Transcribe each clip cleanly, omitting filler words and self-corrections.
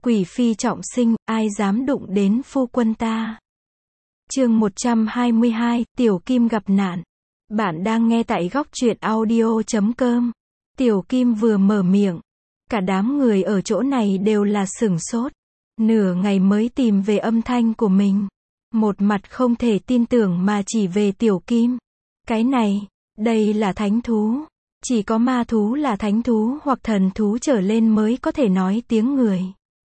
Quỷ phi trọng sinh, ai dám đụng đến phu quân ta. Chương 122, Tiểu Kim gặp nạn. Bạn đang nghe tại góc truyện audio.com. Tiểu Kim vừa mở miệng, cả đám người ở chỗ này đều là sửng sốt. Nửa ngày mới tìm về âm thanh của mình. Một mặt không thể tin tưởng mà chỉ về Tiểu Kim. Cái này, đây là thánh thú. Chỉ có ma thú là thánh thú hoặc thần thú trở lên mới có thể nói tiếng người.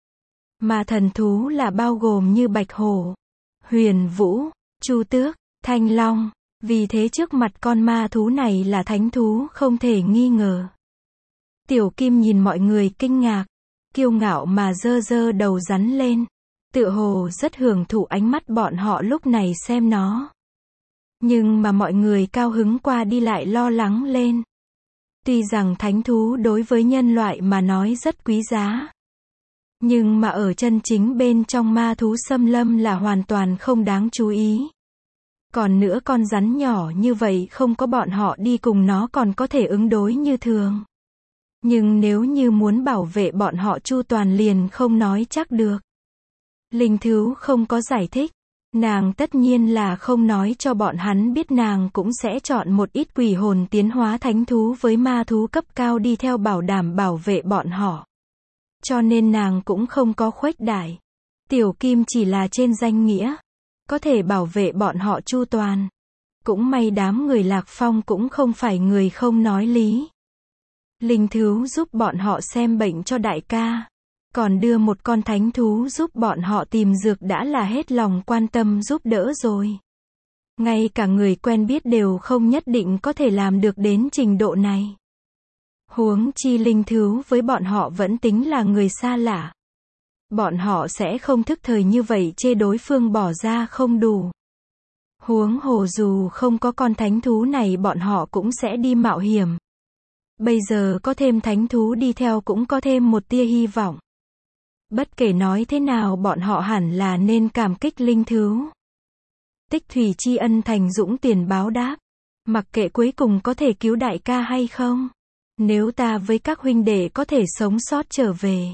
Mà thần thú là bao gồm như bạch hổ, huyền vũ, chu tước, thanh long. Vì thế trước mặt con ma thú này là thánh thú không thể nghi ngờ. Tiểu Kim nhìn mọi người kinh ngạc, kiêu ngạo mà giơ giơ đầu rắn lên. Tựa hồ rất hưởng thụ ánh mắt bọn họ lúc này xem nó. Nhưng mà mọi người cao hứng qua đi lại lo lắng lên. Tuy rằng thánh thú đối với nhân loại mà nói rất quý giá. Nhưng mà ở chân chính bên trong ma thú xâm lâm là hoàn toàn không đáng chú ý. Còn nữa con rắn nhỏ như vậy không có bọn họ đi cùng nó còn có thể ứng đối như thường. Nhưng nếu như muốn bảo vệ bọn họ chu toàn liền không nói chắc được. Linh thú không có giải thích. Nàng tất nhiên là không nói cho bọn hắn biết nàng cũng sẽ chọn một ít quỷ hồn tiến hóa thánh thú với ma thú cấp cao đi theo bảo đảm bảo vệ bọn họ. Cho nên nàng cũng không có khuếch đại. Tiểu Kim chỉ là trên danh nghĩa. Có thể bảo vệ bọn họ chu toàn. Cũng may đám người Lạc Phong cũng không phải người không nói lý. Linh thú giúp bọn họ xem bệnh cho đại ca. Còn đưa một con thánh thú giúp bọn họ tìm dược đã là hết lòng quan tâm giúp đỡ rồi. Ngay cả người quen biết đều không nhất định có thể làm được đến trình độ này. Huống chi linh thú với bọn họ vẫn tính là người xa lạ. Bọn họ sẽ không thức thời như vậy chê đối phương bỏ ra không đủ. Huống hồ dù không có con thánh thú này bọn họ cũng sẽ đi mạo hiểm. Bây giờ có thêm thánh thú đi theo cũng có thêm một tia hy vọng. Bất kể nói thế nào bọn họ hẳn là nên cảm kích linh thú. Tích thủy tri ân thành dũng tiền báo đáp. Mặc kệ cuối cùng có thể cứu đại ca hay không. Nếu ta với các huynh đệ có thể sống sót trở về.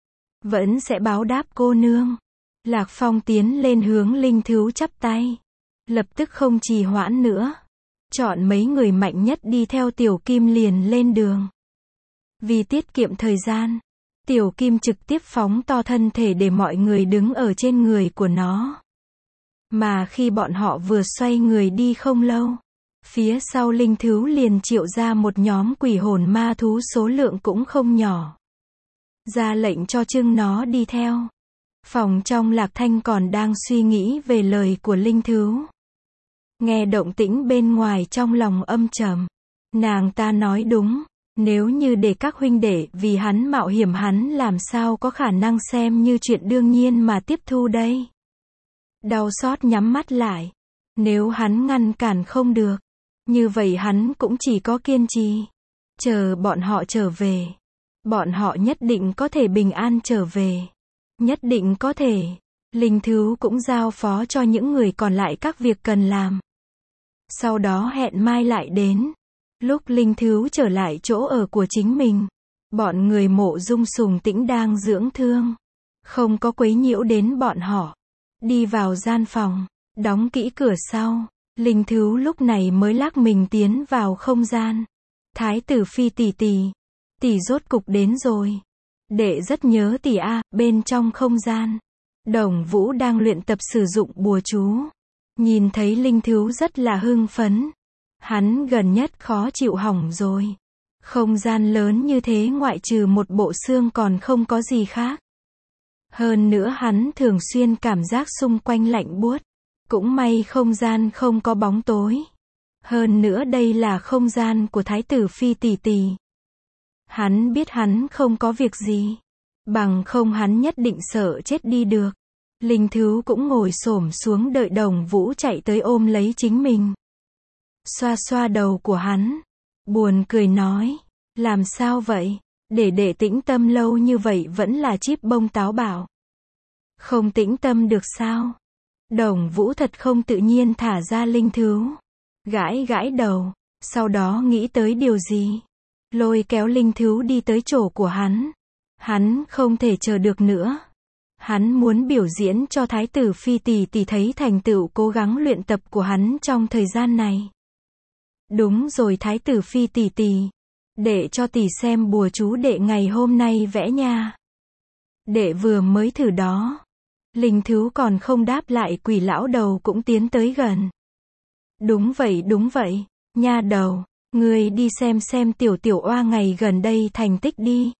Vẫn sẽ báo đáp cô nương. Lạc Phong tiến lên hướng linh thú chắp tay. Lập tức không trì hoãn nữa. Chọn mấy người mạnh nhất đi theo Tiểu Kim liền lên đường. Vì tiết kiệm thời gian. Tiểu Kim trực tiếp phóng to thân thể để mọi người đứng ở trên người của nó. Mà khi bọn họ vừa xoay người đi không lâu. Phía sau linh thú liền triệu ra một nhóm quỷ hồn ma thú số lượng cũng không nhỏ. Ra lệnh cho trưng nó đi theo. Phòng trong Lạc Thanh còn đang suy nghĩ về lời của linh thú. Nghe động tĩnh bên ngoài trong lòng âm trầm. Nàng ta nói đúng. Nếu như để các huynh đệ vì hắn mạo hiểm hắn làm sao có khả năng xem như chuyện đương nhiên mà tiếp thu đây. Đau xót nhắm mắt lại. Nếu hắn ngăn cản không được. Như vậy hắn cũng chỉ có kiên trì. Chờ bọn họ trở về. Bọn họ nhất định có thể bình an trở về. Nhất định có thể. Linh thú cũng giao phó cho những người còn lại các việc cần làm. Sau đó hẹn mai lại đến. Lúc linh thú trở lại chỗ ở của chính mình. Bọn người Mộ Dung Sùng Tĩnh đang dưỡng thương. Không có quấy nhiễu đến bọn họ. Đi vào gian phòng. Đóng kỹ cửa sau. Linh thú lúc này mới lắc mình tiến vào không gian. Thái tử phi tỷ tỷ. Tỷ rốt cục đến rồi. Đệ rất nhớ tỷ a. Bên trong không gian. Đồng Vũ đang luyện tập sử dụng bùa chú. Nhìn thấy linh thú rất là hưng phấn. Hắn gần nhất khó chịu hỏng rồi. Không gian lớn như thế ngoại trừ một bộ xương còn không có gì khác. Hơn nữa hắn thường xuyên cảm giác xung quanh lạnh buốt. Cũng may không gian không có bóng tối. Hơn nữa đây là không gian của Thái tử phi tỷ tỷ. Hắn biết hắn không có việc gì. Bằng không hắn nhất định sợ chết đi được. Linh thú cũng ngồi xổm xuống đợi Đồng Vũ chạy tới ôm lấy chính mình. Xoa xoa đầu của hắn. Buồn cười nói. Làm sao vậy? Để đệ tĩnh tâm lâu như vậy vẫn là chíp bông táo bảo. Không tĩnh tâm được sao? Đồng Vũ thật không tự nhiên thả ra linh thú. Gãi gãi đầu. Sau đó nghĩ tới điều gì. Lôi kéo linh thú đi tới chỗ của hắn. Hắn không thể chờ được nữa. Hắn muốn biểu diễn cho Thái tử Phi tỷ tỷ thấy thành tựu cố gắng luyện tập của hắn trong thời gian này. Đúng rồi Thái tử Phi tỷ tỷ. Đệ cho tỷ xem bùa chú đệ ngày hôm nay vẽ nha. Đệ vừa mới thử đó. Linh Thứu còn không đáp lại, Quỷ lão đầu cũng tiến tới gần. Đúng vậy, nha đầu. Ngươi đi xem tiểu tiểu oa ngày gần đây thành tích đi.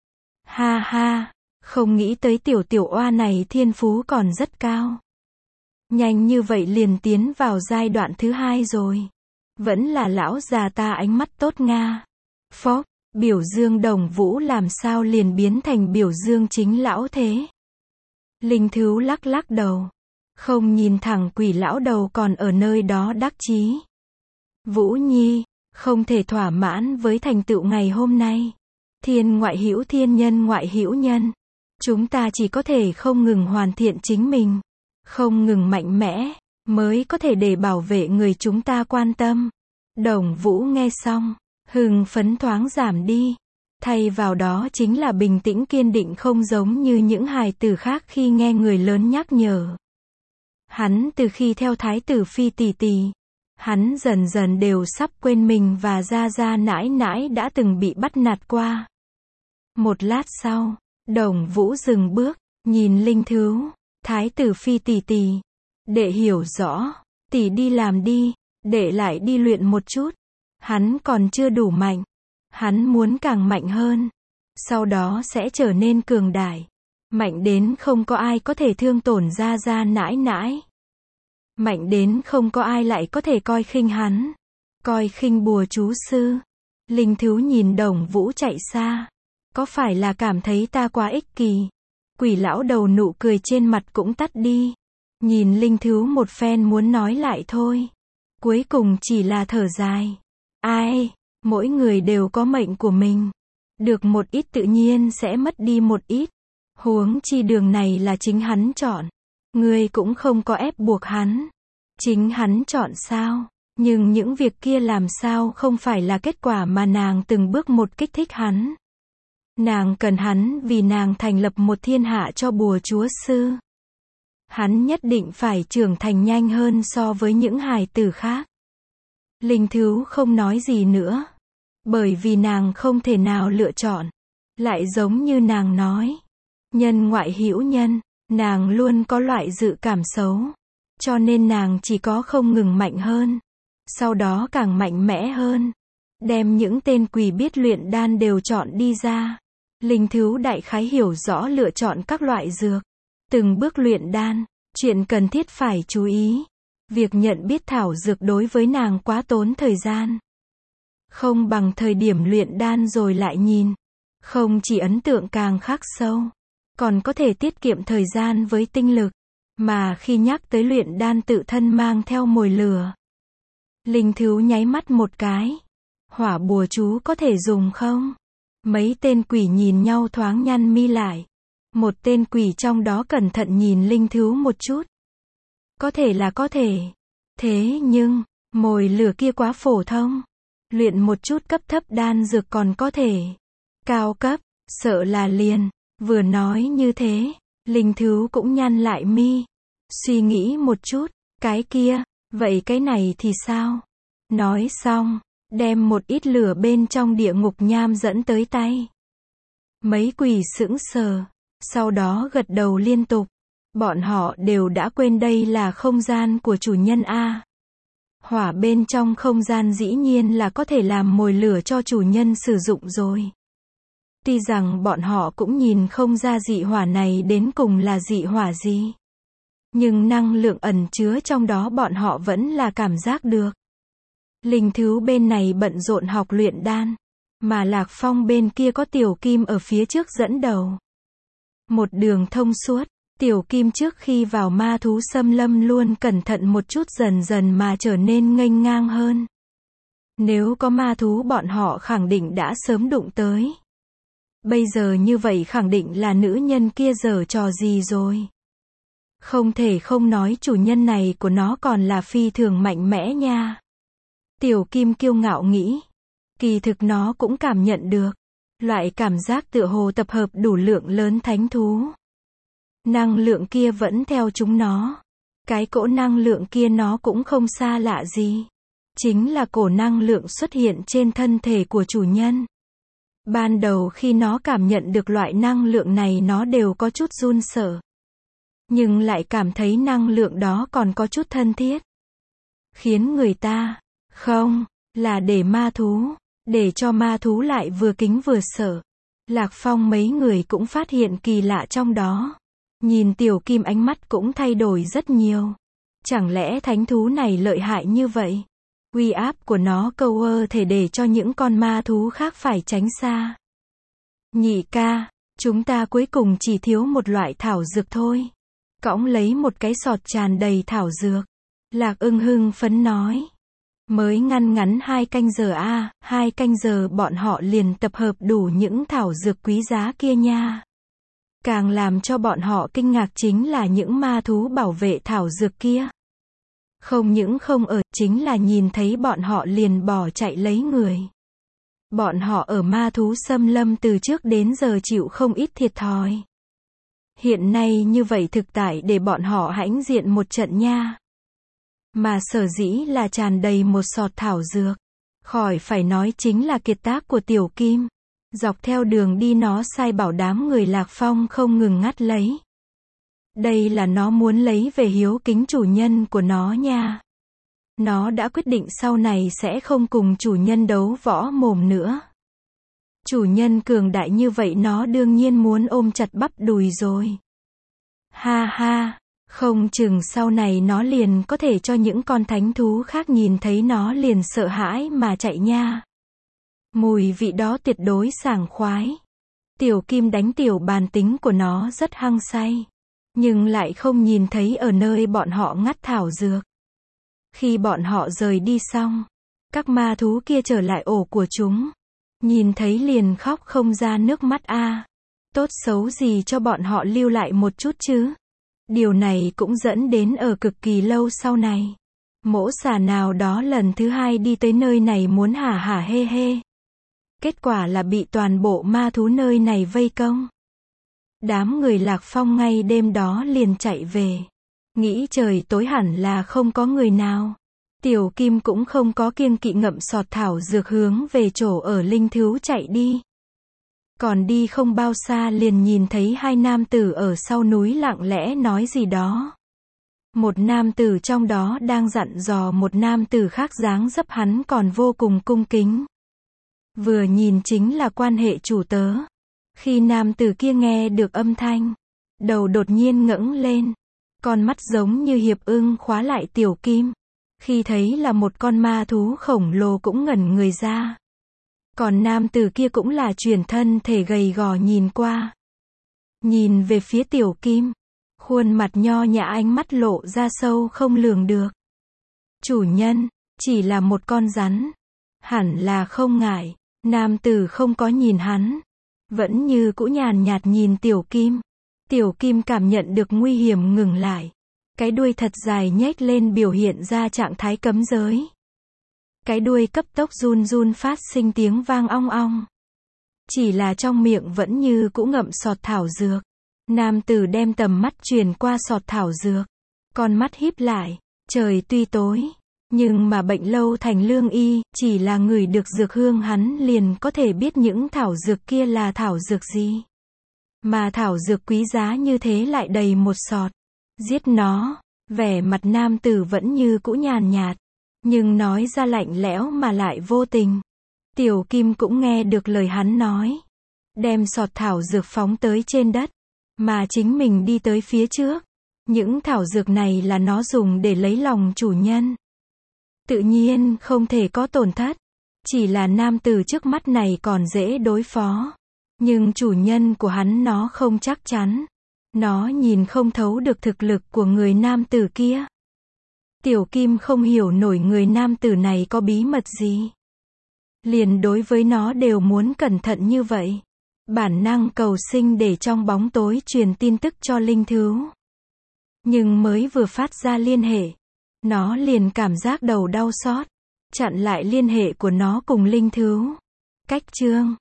Ha ha, không nghĩ tới tiểu tiểu oa này thiên phú còn rất cao. Nhanh như vậy liền tiến vào giai đoạn thứ 2 rồi. Vẫn là lão già ta ánh mắt tốt nga. Phốc, biểu dương Đồng Vũ làm sao liền biến thành biểu dương chính lão thế. Linh Thứu lắc lắc đầu. Không nhìn thẳng Quỷ lão đầu còn ở nơi đó đắc chí. Vũ Nhi, không thể thỏa mãn với thành tựu ngày hôm nay. Thiên ngoại hữu thiên, nhân ngoại hữu nhân. Chúng ta chỉ có thể không ngừng hoàn thiện chính mình, không ngừng mạnh mẽ, mới có thể để bảo vệ người chúng ta quan tâm. Đồng Vũ nghe xong, hưng phấn thoáng giảm đi. Thay vào đó chính là bình tĩnh kiên định, không giống như những hài tử khác khi nghe người lớn nhắc nhở. Hắn từ khi theo Thái tử Phi tỷ tỷ, hắn dần dần đều sắp quên mình và gia gia nãi nãi đã từng bị bắt nạt qua. Một lát sau, Đồng Vũ dừng bước, nhìn Linh Thứu. Thái tử Phi tỷ tỷ, đệ hiểu rõ, tỷ đi làm đi, đệ lại đi luyện một chút. Hắn còn chưa đủ mạnh, hắn muốn càng mạnh hơn, sau đó sẽ trở nên cường đại, mạnh đến không có ai có thể thương tổn gia gia nãi nãi, mạnh đến không có ai lại có thể coi khinh hắn, coi khinh bùa chú sư. Linh Thứu nhìn Đồng Vũ chạy xa, có phải là cảm thấy ta quá ích kỷ? Quỷ lão đầu nụ cười trên mặt cũng tắt đi, nhìn Linh Thứu một phen muốn nói lại thôi, cuối cùng chỉ là thở dài. Ai, mỗi người đều có mệnh của mình, được một ít tự nhiên sẽ mất đi một ít, huống chi đường này là chính hắn chọn, ngươi cũng không có ép buộc hắn, chính hắn chọn sao? Nhưng những việc kia làm sao không phải là kết quả mà nàng từng bước một kích thích hắn. Nàng cần hắn vì nàng thành lập một thiên hạ cho bùa chúa sư. Hắn nhất định phải trưởng thành nhanh hơn so với những hài tử khác. Linh Thứu không nói gì nữa, bởi vì nàng không thể nào lựa chọn. Lại giống như nàng nói, nhân ngoại hữu nhân, nàng luôn có loại dự cảm xấu, cho nên nàng chỉ có không ngừng mạnh hơn, sau đó càng mạnh mẽ hơn, đem những tên quỷ biết luyện đan đều chọn đi ra. Linh Thứu đại khái hiểu rõ lựa chọn các loại dược, từng bước luyện đan, chuyện cần thiết phải chú ý. Việc nhận biết thảo dược đối với nàng quá tốn thời gian. Không bằng thời điểm luyện đan rồi lại nhìn. Không chỉ ấn tượng càng khắc sâu, còn có thể tiết kiệm thời gian với tinh lực. Mà khi nhắc tới luyện đan tự thân mang theo mồi lửa. Linh Thứu nháy mắt một cái. Hỏa bùa chú có thể dùng không? Mấy tên quỷ nhìn nhau thoáng nhăn mi lại. Một tên quỷ trong đó cẩn thận nhìn Linh Thứu một chút. Có thể là có thể. Thế nhưng, mồi lửa kia quá phổ thông. Luyện một chút cấp thấp đan dược còn có thể. Cao cấp, sợ là liền. Vừa nói như thế, Linh Thứu cũng nhăn lại mi. Suy nghĩ một chút, cái kia, vậy cái này thì sao? Nói xong, đem một ít lửa bên trong địa ngục nham dẫn tới tay. Mấy quỷ sững sờ, sau đó gật đầu liên tục. Bọn họ đều đã quên đây là không gian của chủ nhân a. Hỏa bên trong không gian dĩ nhiên là có thể làm mồi lửa cho chủ nhân sử dụng rồi. Tuy rằng bọn họ cũng nhìn không ra dị hỏa này đến cùng là dị hỏa gì. Nhưng năng lượng ẩn chứa trong đó bọn họ vẫn là cảm giác được. Linh Thứu bên này bận rộn học luyện đan, mà Lạc Phong bên kia có Tiểu Kim ở phía trước dẫn đầu. Một đường thông suốt, Tiểu Kim trước khi vào ma thú xâm lâm luôn cẩn thận một chút, dần dần mà trở nên nghênh ngang hơn. Nếu có ma thú bọn họ khẳng định đã sớm đụng tới. Bây giờ như vậy khẳng định là nữ nhân kia giở trò gì rồi. Không thể không nói chủ nhân này của nó còn là phi thường mạnh mẽ nha. Tiểu Kim kiêu ngạo nghĩ. Kỳ thực nó cũng cảm nhận được. Loại cảm giác tựa hồ tập hợp đủ lượng lớn thánh thú. Năng lượng kia vẫn theo chúng nó. Cái cỗ năng lượng kia nó cũng không xa lạ gì. Chính là cổ năng lượng xuất hiện trên thân thể của chủ nhân. Ban đầu khi nó cảm nhận được loại năng lượng này nó đều có chút run sợ. Nhưng lại cảm thấy năng lượng đó còn có chút thân thiết. Khiến người ta, không, là để ma thú, để cho ma thú lại vừa kính vừa sợ. Lạc Phong mấy người cũng phát hiện kỳ lạ trong đó. Nhìn Tiểu Kim ánh mắt cũng thay đổi rất nhiều. Chẳng lẽ thánh thú này lợi hại như vậy? Uy áp của nó câu thể để cho những con ma thú khác phải tránh xa. Nhị ca, chúng ta cuối cùng chỉ thiếu một loại thảo dược thôi. Cõng lấy một cái sọt tràn đầy thảo dược. Lạc Ưng hưng phấn nói. Mới ngắn 2 canh giờ 2 canh giờ bọn họ liền tập hợp đủ những thảo dược quý giá kia nha. Càng làm cho bọn họ kinh ngạc chính là những ma thú bảo vệ thảo dược kia. Không những không ở, chính là nhìn thấy bọn họ liền bỏ chạy lấy người. Bọn họ ở ma thú xâm lâm từ trước đến giờ chịu không ít thiệt thòi. Hiện nay như vậy thực tại để bọn họ hãnh diện một trận nha. Mà sở dĩ là tràn đầy một sọt thảo dược. Khỏi phải nói chính là kiệt tác của Tiểu Kim. Dọc theo đường đi nó sai bảo đám người Lạc Phong không ngừng ngắt lấy. Đây là nó muốn lấy về hiếu kính chủ nhân của nó nha. Nó đã quyết định sau này sẽ không cùng chủ nhân đấu võ mồm nữa. Chủ nhân cường đại như vậy nó đương nhiên muốn ôm chặt bắp đùi rồi. Ha ha, không chừng sau này nó liền có thể cho những con thánh thú khác nhìn thấy nó liền sợ hãi mà chạy nha. Mùi vị đó tuyệt đối sảng khoái. Tiểu Kim đánh tiểu bàn tính của nó rất hăng say. Nhưng lại không nhìn thấy ở nơi bọn họ ngắt thảo dược. Khi bọn họ rời đi xong, các ma thú kia trở lại ổ của chúng. Nhìn thấy liền khóc không ra nước mắt Tốt xấu gì cho bọn họ lưu lại một chút chứ. Điều này cũng dẫn đến ở cực kỳ lâu sau này. Mỗ xà nào đó lần thứ 2 đi tới nơi này muốn hả hả hê hê. Kết quả là bị toàn bộ ma thú nơi này vây công. Đám người Lạc Phong ngay đêm đó liền chạy về. Nghĩ trời tối hẳn là không có người nào. Tiểu Kim cũng không có kiêng kỵ ngậm sọt thảo dược hướng về chỗ ở linh thú chạy đi. Còn đi không bao xa liền nhìn thấy 2 nam tử ở sau núi lặng lẽ nói gì đó. Một nam tử trong đó đang dặn dò một nam tử khác dáng dấp hắn còn vô cùng cung kính. Vừa nhìn chính là quan hệ chủ tớ. Khi nam tử kia nghe được âm thanh, đầu đột nhiên ngẩng lên. Con mắt giống như hiệp ưng khóa lại Tiểu Kim. Khi thấy là một con ma thú khổng lồ cũng ngẩn người ra. Còn nam tử kia cũng là chuyển thân thể gầy gò nhìn qua. Nhìn về phía Tiểu Kim. Khuôn mặt nho nhã ánh mắt lộ ra sâu không lường được. Chủ nhân, chỉ là một con rắn. Hẳn là không ngại. Nam tử không có nhìn hắn. Vẫn như cũ nhàn nhạt nhìn Tiểu Kim. Tiểu Kim cảm nhận được nguy hiểm ngừng lại. Cái đuôi thật dài nhếch lên biểu hiện ra trạng thái cấm giới. Cái đuôi cấp tốc run run phát sinh tiếng vang ong ong. Chỉ là trong miệng vẫn như cũ ngậm sọt thảo dược. Nam tử đem tầm mắt truyền qua sọt thảo dược. Con mắt híp lại. Trời tuy tối. Nhưng mà bệnh lâu thành lương y, chỉ là ngửi được dược hương hắn liền có thể biết những thảo dược kia là thảo dược gì. Mà thảo dược quý giá như thế lại đầy một sọt. Giết nó, vẻ mặt nam tử vẫn như cũ nhàn nhạt. Nhưng nói ra lạnh lẽo mà lại vô tình. Tiểu Kim cũng nghe được lời hắn nói. Đem sọt thảo dược phóng tới trên đất. Mà chính mình đi tới phía trước. Những thảo dược này là nó dùng để lấy lòng chủ nhân. Tự nhiên không thể có tổn thất. Chỉ là nam tử trước mắt này còn dễ đối phó. Nhưng chủ nhân của hắn nó không chắc chắn. Nó nhìn không thấu được thực lực của người nam tử kia. Tiểu Kim không hiểu nổi người nam tử này có bí mật gì. Liền đối với nó đều muốn cẩn thận như vậy. Bản năng cầu sinh để trong bóng tối truyền tin tức cho linh thú. Nhưng mới vừa phát ra liên hệ. Nó liền cảm giác đầu đau xót. Chặn lại liên hệ của nó cùng linh thú. Cách chương